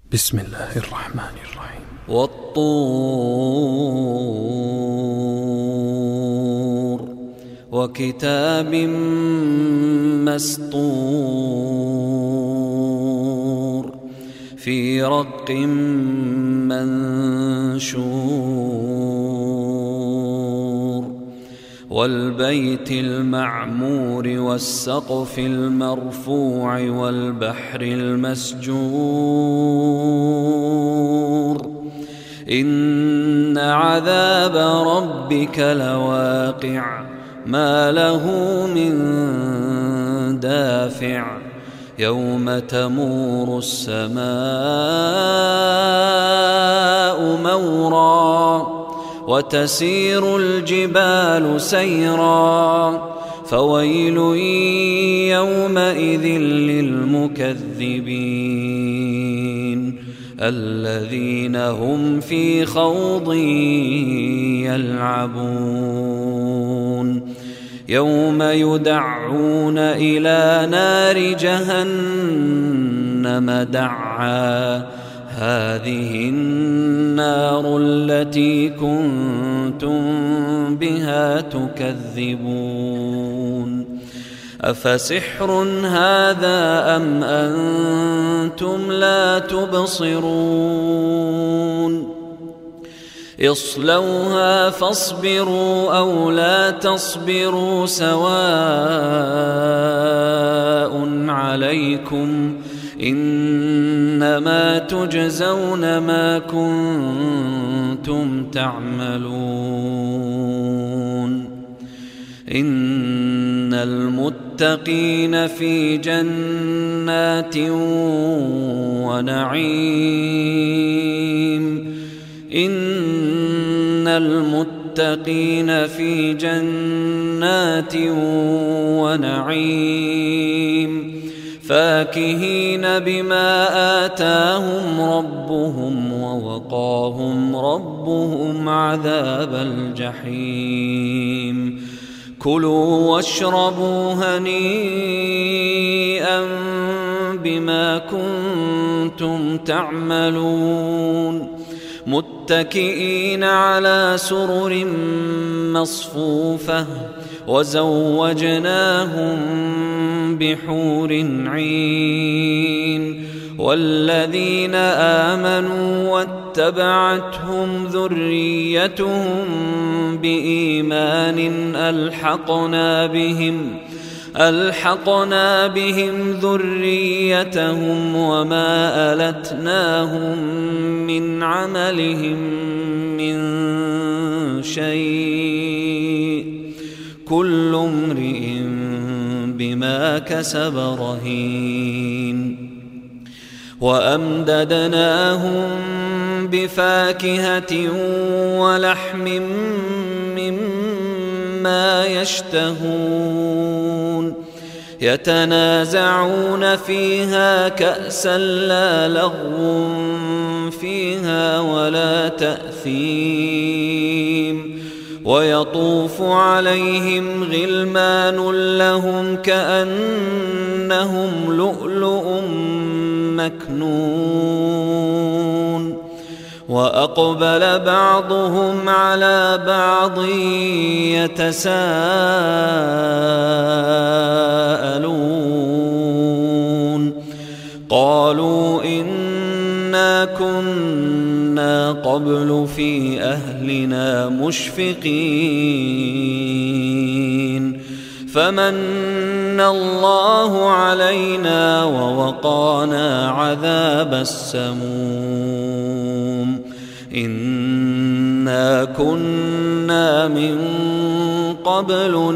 بسم الله الرحمن الرحيم. والطور وكتاب مسطور في رق منشور والبيت المعمور والسقف المرفوع والبحر المسجور إن عذاب ربك لواقع ما له من دافع يوم تمور السماء مورا وتسير الجبال سيرا فويل يومئذ للمكذبين الذين هم في خوض يلعبون يوم يدعون إلى نار جهنم دعا هذه النار التي كنتم بها تكذبون أفسحر هذا أم أنتم لا تبصرون اصلوها فاصبروا أو لا تصبروا سواء عليكم إنما تجزون ما كنتم تعملون إن المتقين في جنات ونعيم إن المتقين في جنات ونعيم فاكهين بما آتاهم ربهم ووقاهم ربهم عذاب الجحيم كلوا واشربوا هنيئا بما كنتم تعملون متكئين على سرر مصفوفة وزوجناهم بحور عين والذين آمنوا واتبعتهم ذريتهم بإيمان ألحقنا بهم ذريتهم وما ألتناهم من عملهم من شيء كل امرئ بما كسب رهين وأمددناهم بفاكهة ولحم مما يشتهون يتنازعون فيها كأسا لا لغو فيها ولا تأثيم ويطوف عليهم غلمان لهم كأنهم لؤلؤ مكنون وأقبل بعضهم على بعض يتساءلون قالوا إنا كنا قبل في أهلنا مشفقين فمن الله علينا ووقانا عذاب السموم إنا كنا من قبل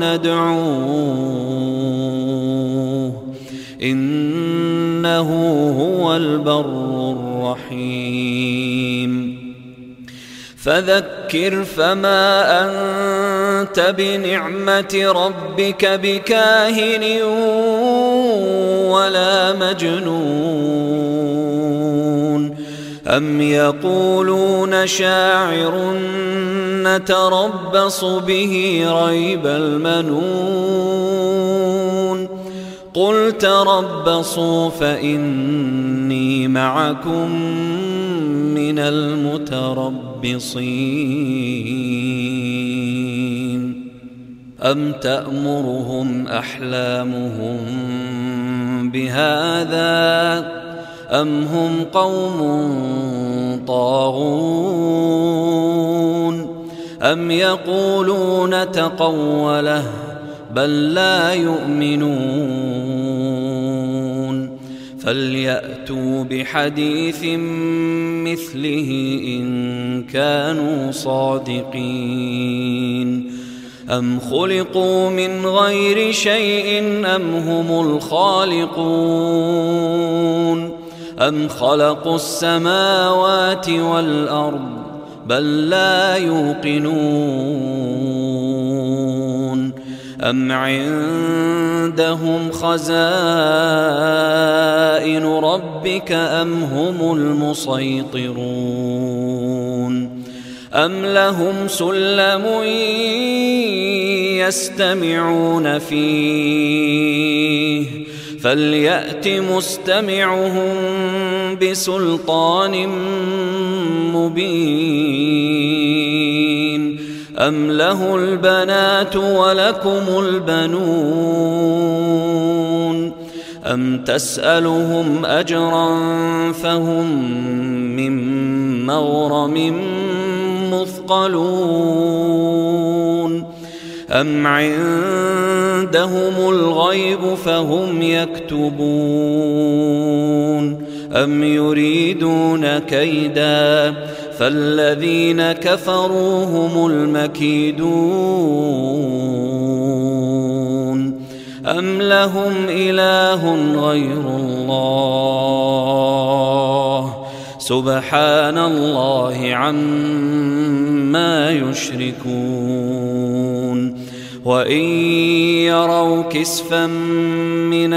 ندعوه إنه هو البر الرحيم فذكر فما أنت بنعمة ربك بكاهن ولا مجنون أم يقولون شاعر نتربص به ريب المنون قل تربصوا فإني معكم من المتربصين أم تأمرهم أحلامهم بهذا أم هم قوم طاغون أم يقولون تقوله بل لا يؤمنون فليأتوا بحديث مثله إن كانوا صادقين أم خلقوا من غير شيء أم هم الخالقون أم خلقوا السماوات والأرض بل لا يوقنون أم عندهم خزائن ربك أم هم المسيطرون أم لهم سلم يستمعون فيه فليأت مستمعهم بسلطان مبين أم له البنات ولكم البنون أم تسألهم أجرا فهم من مغرم مثقلون أم عندهم الغيب فهم يكتبون أم يريدون كيدا فالذين كفروا هم المكيدون أم لهم إله غير الله سبحان الله عما يشركون وإن يروا كسفا من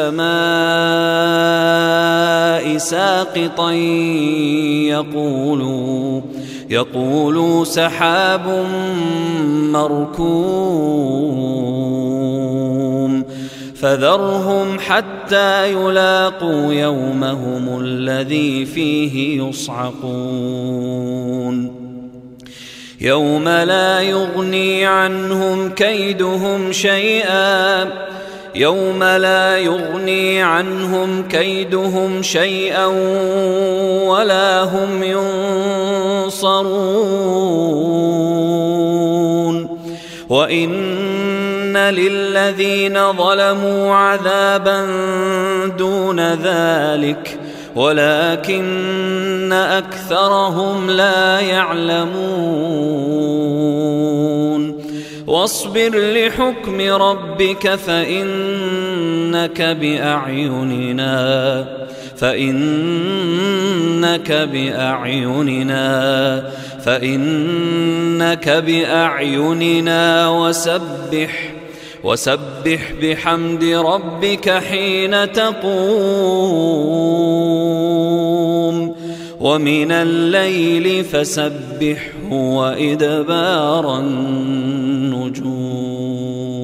السماء ساقطا يقولوا سحاب مركوم فذرهم حتى يلاقوا يومهم الذي فيه يصعقون يوم لا يغني عنهم كيدهم شيئا ولا هم ينصرون وإن للذين ظلموا عذابا دون ذلك ولكن أكثرهم لا يعلمون واصبر لحكم ربك فإنك بأعيننا وسبح بحمد ربك حين تقوم ومن الليل فسبحه وإدبار النجوم.